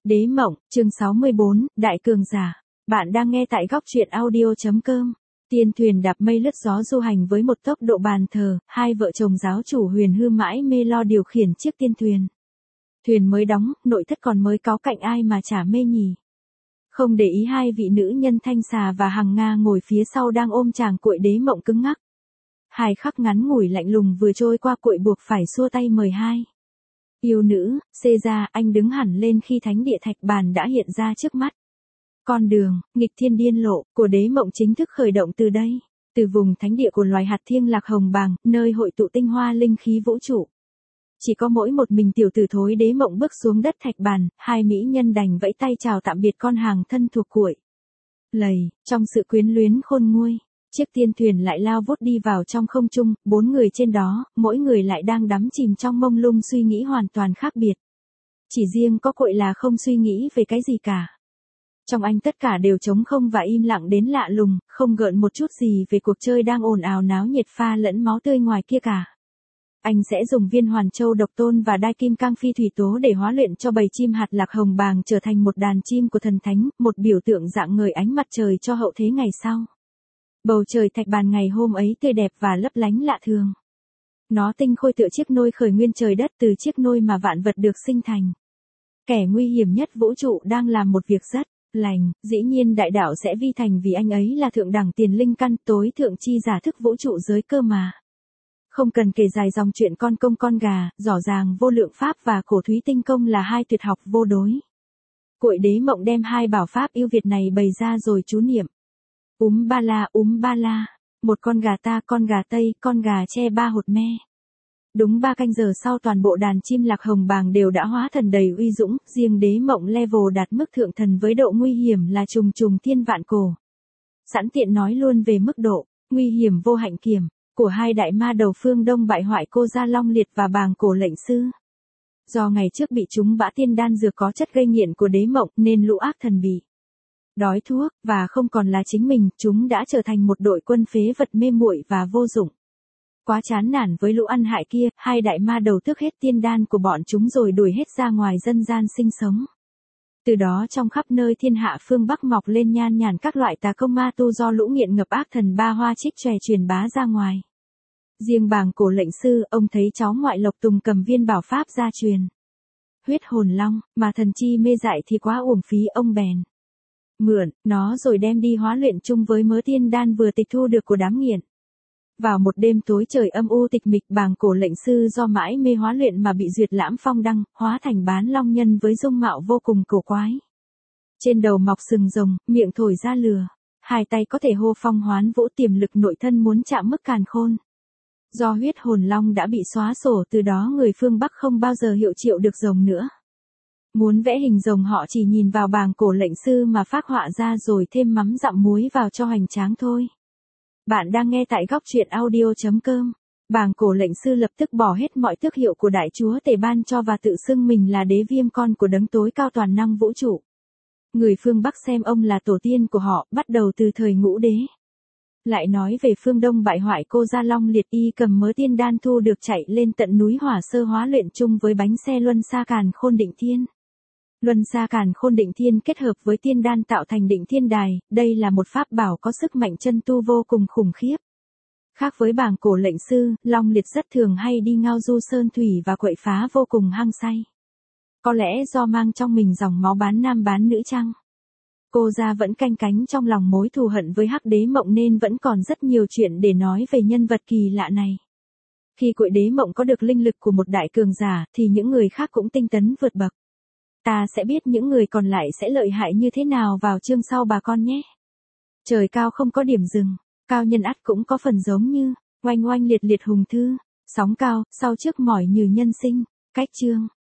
Đế mộng, chương 64, Đại cường giả. Bạn đang nghe tại góc truyện audio.com. Tiên thuyền đạp mây lướt gió du hành với một tốc độ bàn thờ, hai vợ chồng giáo chủ Huyền Hư mãi mê lo điều khiển chiếc tiên thuyền. Thuyền mới đóng, nội thất còn mới cáu cạnh ai mà chả mê nhỉ. Không để ý hai vị nữ nhân Thanh Xà và Hằng Nga ngồi phía sau đang ôm chàng cuội Đế mộng cứng ngắc. Hai khắc ngắn ngủi lạnh lùng vừa trôi qua, cuội buộc phải xua tay mời hai. Yêu nữ, xê ra, anh đứng hẳn lên khi thánh địa thạch bàn đã hiện ra trước mắt. Con đường, nghịch thiên điên lộ, của Đế mộng chính thức khởi động từ đây. Từ vùng thánh địa của loài hạt thiêng lạc hồng bàng, nơi hội tụ tinh hoa linh khí vũ trụ. Chỉ có mỗi một mình tiểu tử thối Đế mộng bước xuống đất thạch bàn, hai mỹ nhân đành vẫy tay chào tạm biệt con hàng thân thuộc cuội. Lầy, trong sự quyến luyến khôn nguôi. Chiếc tiên thuyền lại lao vút đi vào trong không trung, bốn người trên đó, mỗi người lại đang đắm chìm trong mông lung suy nghĩ hoàn toàn khác biệt. Chỉ riêng có cuội là không suy nghĩ về cái gì cả. Trong anh tất cả đều trống không và im lặng đến lạ lùng, không gợn một chút gì về cuộc chơi đang ồn ào náo nhiệt pha lẫn máu tươi ngoài kia cả. Anh sẽ dùng viên hoàn châu độc tôn và đai kim cang phi thủy tố để hóa luyện cho bầy chim hạt lạc hồng bàng trở thành một đàn chim của thần thánh, một biểu tượng dạng ngời ánh mặt trời cho hậu thế ngày sau. Bầu trời thạch bàn ngày hôm ấy tươi đẹp và lấp lánh lạ thường. Nó tinh khôi tựa chiếc nôi khởi nguyên trời đất, từ chiếc nôi mà vạn vật được sinh thành. Kẻ nguy hiểm nhất vũ trụ đang làm một việc rất lành, dĩ nhiên đại đạo sẽ vi thành vì anh ấy là thượng đẳng tiền linh căn, tối thượng chi giả thức vũ trụ giới cơ mà. Không cần kể dài dòng chuyện con công con gà, rõ ràng vô lượng pháp và cổ thúy tinh công là hai tuyệt học vô đối. Cuội Đế mộng đem hai bảo pháp yêu Việt này bày ra rồi chú niệm. Ba la, một con gà ta, con gà tây, con gà tre ba hột me. Đúng 3 canh giờ sau toàn bộ đàn chim lạc hồng bàng đều đã hóa thần đầy uy dũng, riêng Đế mộng level đạt mức thượng thần với độ nguy hiểm là trùng trùng thiên vạn cổ. Sẵn tiện nói luôn về mức độ nguy hiểm vô hạnh kiểm của hai đại ma đầu phương Đông bại hoại Cô Gia Long Liệt và Bàng Cổ Lệnh Sư. Do ngày trước bị chúng bã tiên đan dược có chất gây nghiện của Đế mộng nên lũ ác thần bị đói thuốc, và không còn là chính mình, chúng đã trở thành một đội quân phế vật mê muội và vô dụng. Quá chán nản với lũ ăn hại kia, hai đại ma đầu tước hết tiên đan của bọn chúng rồi đuổi hết ra ngoài dân gian sinh sống. Từ đó trong khắp nơi thiên hạ phương Bắc mọc lên nhan nhản các loại tà công ma tu do lũ nghiện ngập ác thần ba hoa trích chòe truyền bá ra ngoài. Riêng Bàng Cổ Lệnh Sư, ông thấy cháu ngoại Lộc Tùng cầm viên bảo pháp gia truyền huyết hồn long, mà thần chi mê dại thì quá uổng phí, ông bèn mượn nó rồi đem đi hóa luyện chung với mớ tiên đan vừa tịch thu được của đám nghiện. Vào một đêm tối trời âm u tịch mịch, Bàng Cổ Lệnh Sư do mãi mê hóa luyện mà bị duyệt lãm phong đăng, hóa thành bán long nhân với dung mạo vô cùng cổ quái. Trên đầu mọc sừng rồng, miệng thổi ra lửa, hai tay có thể hô phong hoán vũ, tiềm lực nội thân muốn chạm mức càn khôn. Do huyết hồn long đã bị xóa sổ, từ đó người phương Bắc không bao giờ hiệu triệu được rồng nữa. Muốn vẽ hình rồng họ chỉ nhìn vào Bàng Cổ Lệnh Sư mà phác họa ra rồi thêm mắm dặm muối vào cho hoành tráng thôi. Bạn đang nghe tại góc truyện audio.com. Bàng Cổ Lệnh Sư lập tức bỏ hết mọi tước hiệu của đại chúa tể ban cho và tự xưng mình là Đế Viêm, con của đấng tối cao toàn năng vũ trụ. Người phương Bắc xem ông là tổ tiên của họ, bắt đầu từ thời Ngũ Đế. Lại nói về phương Đông bại hoại Cô Gia Long Liệt, y cầm mớ tiên đan thu được chạy lên tận núi Hỏa Sơ hóa luyện chung với bánh xe Luân Sa Càn Khôn Định Thiên. Luân Sa Càn Khôn Định Thiên kết hợp với tiên đan tạo thành Định Thiên Đài, đây là một pháp bảo có sức mạnh chân tu vô cùng khủng khiếp. Khác với Bàng Cổ Lệnh Sư, Long Liệt rất thường hay đi ngao du sơn thủy và quậy phá vô cùng hăng say. Có lẽ do mang trong mình dòng máu bán nam bán nữ chăng? Cô Gia vẫn canh cánh trong lòng mối thù hận với Hắc Đế mộng nên vẫn còn rất nhiều chuyện để nói về nhân vật kỳ lạ này. Khi cuội Đế mộng có được linh lực của một đại cường giả thì những người khác cũng tinh tấn vượt bậc. Ta sẽ biết những người còn lại sẽ lợi hại như thế nào vào chương sau bà con nhé. Trời cao không có điểm dừng, cao nhân ắt cũng có phần giống như oanh oanh liệt liệt hùng thư, sóng cao, sau trước mỏi như nhân sinh. Cách chương